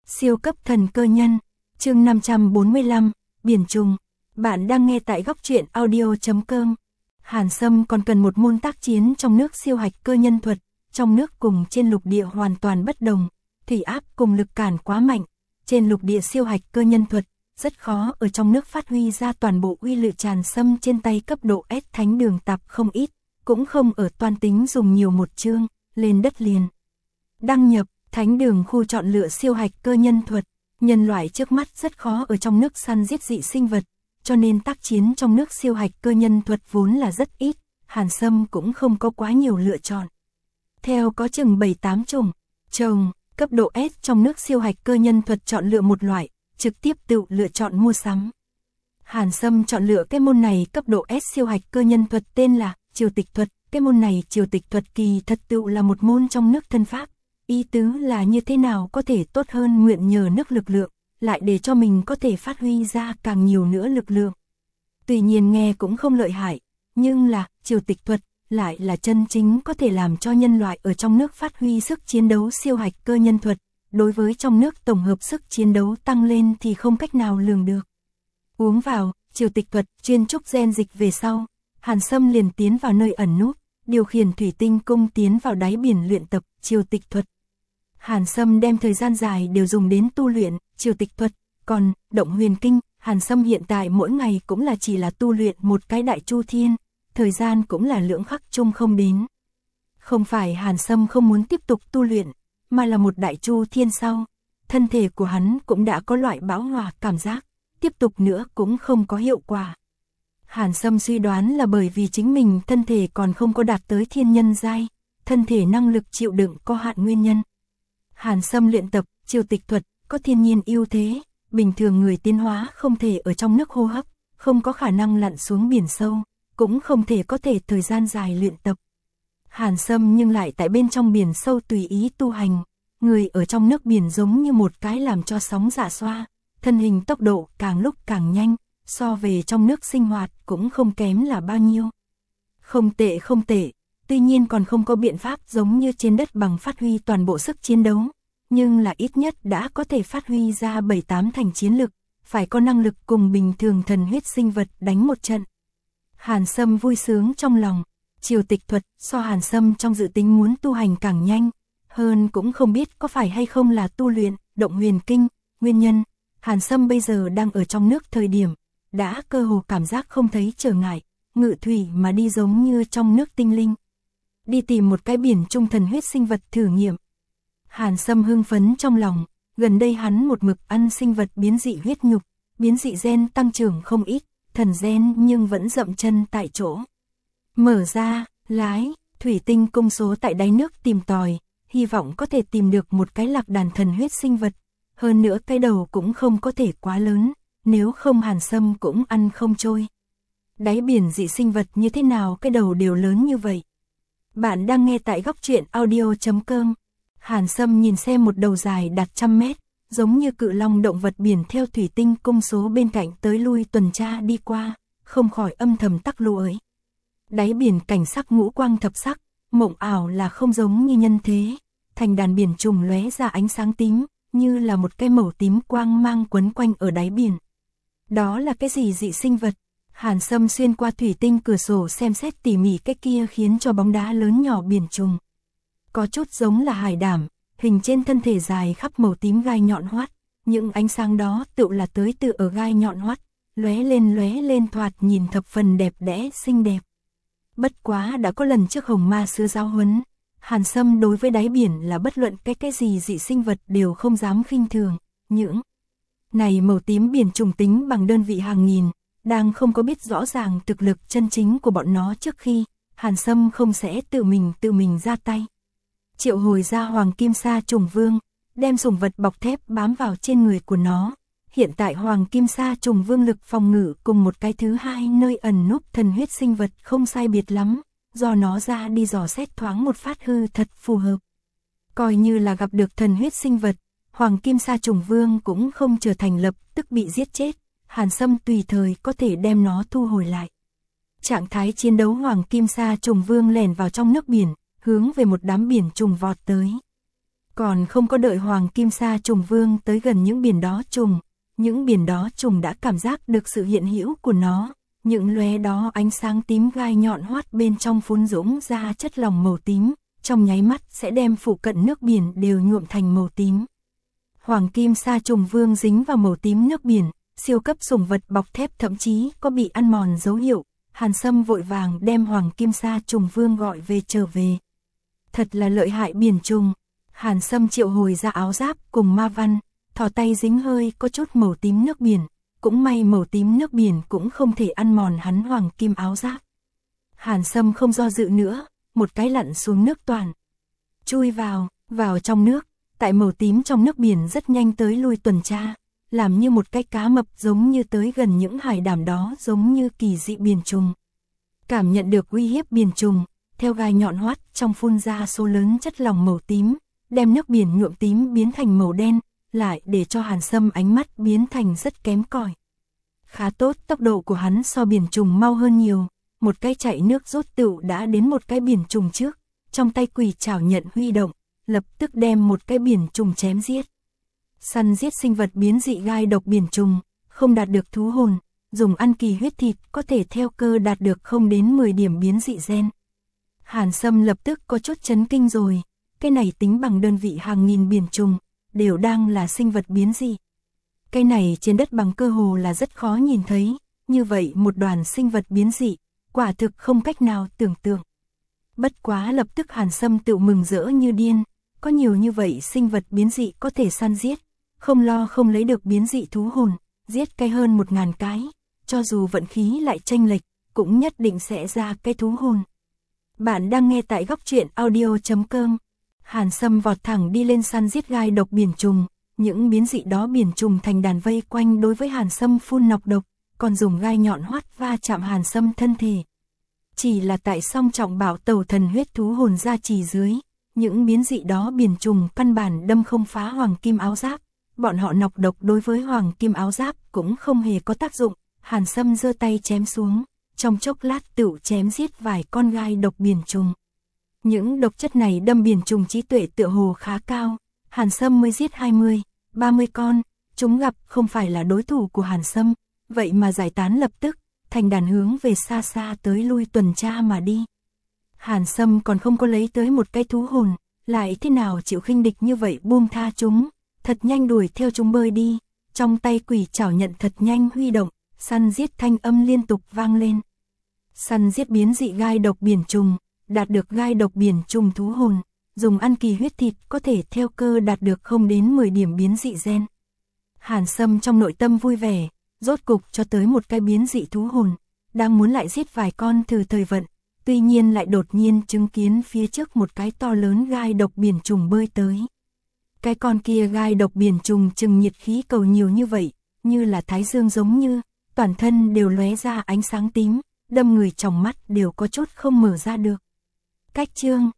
Siêu cấp thần cơ nhân, chương 545, Biển trùng. Bạn đang nghe tại góc truyện audio.com. Hàn Sâm còn cần một môn tác chiến trong nước siêu hạch cơ nhân thuật, trong nước cùng trên lục địa hoàn toàn bất đồng, thủy áp cùng lực cản quá mạnh, trên lục địa siêu hạch cơ nhân thuật, rất khó ở trong nước phát huy ra toàn bộ uy lực tràn xâm trên tay cấp độ S thánh đường tạp không ít, cũng không ở toàn tính dùng nhiều một chương, lên đất liền. Đăng nhập, thánh đường khu chọn lựa siêu hạch cơ nhân thuật, nhân loại trước mắt rất khó ở trong nước săn giết dị sinh vật, cho nên tác chiến trong nước siêu hạch cơ nhân thuật vốn là rất ít, Hàn Sâm cũng không có quá nhiều lựa chọn. Theo có chừng 7-8 chủng, trồng, cấp độ S trong nước siêu hạch cơ nhân thuật chọn lựa một loại, trực tiếp tự lựa chọn mua sắm. Hàn Sâm chọn lựa cái môn này cấp độ S siêu hạch cơ nhân thuật tên là triều tịch thuật, cái môn này triều tịch thuật kỳ thật tự là một môn trong nước thân pháp. Ý tứ là như thế nào có thể tốt hơn nguyện nhờ nước lực lượng, lại để cho mình có thể phát huy ra càng nhiều nữa lực lượng. Tuy nhiên nghe cũng không lợi hại, nhưng là triều tịch thuật lại là chân chính có thể làm cho nhân loại ở trong nước phát huy sức chiến đấu siêu hạch cơ nhân thuật, đối với trong nước tổng hợp sức chiến đấu tăng lên thì không cách nào lường được. Uống vào triều tịch thuật chuyên trúc gen dịch về sau, Hàn Sâm liền tiến vào nơi ẩn núp, điều khiển thủy tinh cung tiến vào đáy biển luyện tập triều tịch thuật. Hàn Sâm đem thời gian dài đều dùng đến tu luyện triều tịch thuật, còn động huyền kinh, Hàn Sâm hiện tại mỗi ngày cũng là chỉ là tu luyện một cái đại chu thiên, thời gian cũng là lưỡng khắc chung không đến. Không phải Hàn Sâm không muốn tiếp tục tu luyện, mà là một đại chu thiên sau, thân thể của hắn cũng đã có loại bão hòa cảm giác, tiếp tục nữa cũng không có hiệu quả. Hàn Sâm suy đoán là bởi vì chính mình thân thể còn không có đạt tới thiên nhân giai, thân thể năng lực chịu đựng có hạn nguyên nhân. Hàn Sâm luyện tập triều tịch thuật có thiên nhiên ưu thế, bình thường người tiến hóa không thể ở trong nước hô hấp, không có khả năng lặn xuống biển sâu, cũng không thể có thể thời gian dài luyện tập. Hàn Sâm nhưng lại tại bên trong biển sâu tùy ý tu hành, người ở trong nước biển giống như một cái làm cho sóng dạ xoa, thân hình tốc độ càng lúc càng nhanh, so về trong nước sinh hoạt cũng không kém là bao nhiêu. Không tệ, tuy nhiên còn không có biện pháp giống như trên đất bằng phát huy toàn bộ sức chiến đấu, nhưng là ít nhất đã có thể phát huy ra 7-8 thành chiến lực, phải có năng lực cùng bình thường thần huyết sinh vật đánh một trận. Hàn Sâm vui sướng trong lòng, triều tịch thuật so Hàn Sâm trong dự tính muốn tu hành càng nhanh, hơn cũng không biết có phải hay không là tu luyện động huyền kinh, nguyên nhân, Hàn Sâm bây giờ đang ở trong nước thời điểm, đã cơ hồ cảm giác không thấy trở ngại, ngự thủy mà đi giống như trong nước tinh linh. Đi tìm một cái biển trung thần huyết sinh vật thử nghiệm. Hàn Sâm hưng phấn trong lòng, gần đây hắn một mực ăn sinh vật biến dị huyết nhục, biến dị gen tăng trưởng không ít, thần gen nhưng vẫn dậm chân tại chỗ. Mở ra, lái, thủy tinh cung số tại đáy nước tìm tòi, hy vọng có thể tìm được một cái lạc đàn thần huyết sinh vật, hơn nữa cái đầu cũng không có thể quá lớn, nếu không Hàn Sâm cũng ăn không trôi. Đáy biển dị sinh vật như thế nào cái đầu đều lớn như vậy. Bạn đang nghe tại góc truyện audio.com. Hàn Sâm nhìn xem một đầu dài đạt 100 mét, giống như cự long động vật biển theo thủy tinh cung số bên cạnh tới lui tuần tra đi qua, không khỏi âm thầm tắc lưỡi. Đáy biển cảnh sắc ngũ quang thập sắc, mộng ảo là không giống như nhân thế, thành đàn biển trùng lóe ra ánh sáng tím, như là một cái màu tím quang mang quấn quanh ở đáy biển. Đó là cái gì dị sinh vật? Hàn Sâm xuyên qua thủy tinh cửa sổ xem xét tỉ mỉ cái kia khiến cho bóng đá lớn nhỏ biển trùng. Có chút giống là hải đảm, hình trên thân thể dài khắp màu tím gai nhọn hoắt, những ánh sáng đó tự là tới từ ở gai nhọn hoắt, lóe lên thoạt nhìn thập phần đẹp đẽ xinh đẹp. Bất quá đã có lần trước Hồng Ma Sư giáo huấn, Hàn Sâm đối với đáy biển là bất luận cái gì dị sinh vật đều không dám khinh thường, những này màu tím biển trùng tính bằng đơn vị hàng nghìn, đang không có biết rõ ràng thực lực chân chính của bọn nó trước khi, Hàn Sâm không sẽ tự mình ra tay. Triệu hồi ra Hoàng Kim Sa Trùng Vương, đem sủng vật bọc thép bám vào trên người của nó. Hiện tại Hoàng Kim Sa Trùng Vương lực phòng ngự cùng một cái thứ hai nơi ẩn núp thần huyết sinh vật không sai biệt lắm, do nó ra đi dò xét thoáng một phát hư thật phù hợp. Coi như là gặp được thần huyết sinh vật, Hoàng Kim Sa Trùng Vương cũng không trở thành lập tức bị giết chết, Hàn Sâm tùy thời có thể đem nó thu hồi lại. Trạng thái chiến đấu Hoàng Kim Sa Trùng Vương lẻn vào trong nước biển, hướng về một đám biển trùng vọt tới. Còn không có đợi Hoàng Kim Sa Trùng Vương tới gần những biển đó trùng đã cảm giác được sự hiện hữu của nó, những lóe đó ánh sáng tím gai nhọn hoắt bên trong phun dũng ra chất lỏng màu tím, trong nháy mắt sẽ đem phụ cận nước biển đều nhuộm thành màu tím. Hoàng Kim Sa Trùng Vương dính vào màu tím nước biển, siêu cấp sủng vật bọc thép thậm chí có bị ăn mòn dấu hiệu. Hàn Sâm vội vàng đem Hoàng Kim Sa Trùng Vương gọi về trở về. Thật là lợi hại biển trùng. Hàn Sâm triệu hồi ra áo giáp cùng ma văn, thò tay dính hơi có chút màu tím nước biển, cũng may màu tím nước biển cũng không thể ăn mòn hắn hoàng kim áo giáp. Hàn Sâm không do dự nữa, một cái lặn xuống nước toàn. Chui vào trong nước, tại màu tím trong nước biển rất nhanh tới lui tuần tra, làm như một cái cá mập giống như tới gần những hải đảm đó giống như kỳ dị biển trùng. Cảm nhận được uy hiếp biển trùng, theo gai nhọn hoắt trong phun ra số lớn chất lỏng màu tím, đem nước biển nhuộm tím biến thành màu đen, lại để cho Hàn Sâm ánh mắt biến thành rất kém cỏi. Khá tốt, tốc độ của hắn so biển trùng mau hơn nhiều, một cái chạy nước rút tựu đã đến một cái biển trùng trước, trong tay quỷ trảo nhận huy động, lập tức đem một cái biển trùng chém giết. Săn giết sinh vật biến dị gai độc biển trùng, không đạt được thú hồn, dùng ăn kỳ huyết thịt có thể theo cơ đạt được 0 đến 10 điểm biến dị gen. Hàn Sâm lập tức có chút chấn kinh rồi, cái này tính bằng đơn vị hàng nghìn biển trùng, đều đang là sinh vật biến dị. Cái này trên đất bằng cơ hồ là rất khó nhìn thấy, như vậy một đoàn sinh vật biến dị, quả thực không cách nào tưởng tượng. Bất quá lập tức Hàn Sâm tự mừng rỡ như điên, có nhiều như vậy sinh vật biến dị có thể săn giết, không lo không lấy được biến dị thú hồn, giết cái hơn 1000 cái, cho dù vận khí lại chênh lệch, cũng nhất định sẽ ra cái thú hồn. Bạn đang nghe tại góc truyện audio.com. Hàn Sâm vọt thẳng đi lên săn giết gai độc biển trùng, những biến dị đó biển trùng thành đàn vây quanh đối với Hàn Sâm phun nọc độc, còn dùng gai nhọn hoắt va chạm Hàn Sâm thân thể. Chỉ là tại song trọng bảo tẩu thần huyết thú hồn gia trì dưới, những biến dị đó biển trùng căn bản đâm không phá hoàng kim áo giáp, bọn họ nọc độc đối với hoàng kim áo giáp cũng không hề có tác dụng. Hàn Sâm giơ tay chém xuống, trong chốc lát tựu chém giết vài con gai độc biển trùng. Những độc chất này đâm biển trùng trí tuệ tựa hồ khá cao, Hàn Sâm mới giết 20, 30 con, chúng gặp không phải là đối thủ của Hàn Sâm, vậy mà giải tán lập tức, thành đàn hướng về xa xa tới lui tuần tra mà đi. Hàn Sâm còn không có lấy tới một cái thú hồn, lại thế nào chịu khinh địch như vậy buông tha chúng, thật nhanh đuổi theo chúng bơi đi, trong tay quỷ trảo nhận thật nhanh huy động, săn giết thanh âm liên tục vang lên. Săn giết biến dị gai độc biển trùng, đạt được gai độc biển trùng thú hồn, dùng ăn kỳ huyết thịt có thể theo cơ đạt được 0 đến 10 điểm biến dị gen. Hàn Sâm trong nội tâm vui vẻ, rốt cục cho tới một cái biến dị thú hồn, đang muốn lại giết vài con thử thời vận, tuy nhiên lại đột nhiên chứng kiến phía trước một cái to lớn gai độc biển trùng bơi tới. Cái con kia gai độc biển trùng chừng nhiệt khí cầu nhiều như vậy, như là thái dương giống như, toàn thân đều lóe ra ánh sáng tím, đâm người trong mắt đều có chút không mở ra được. Cách chương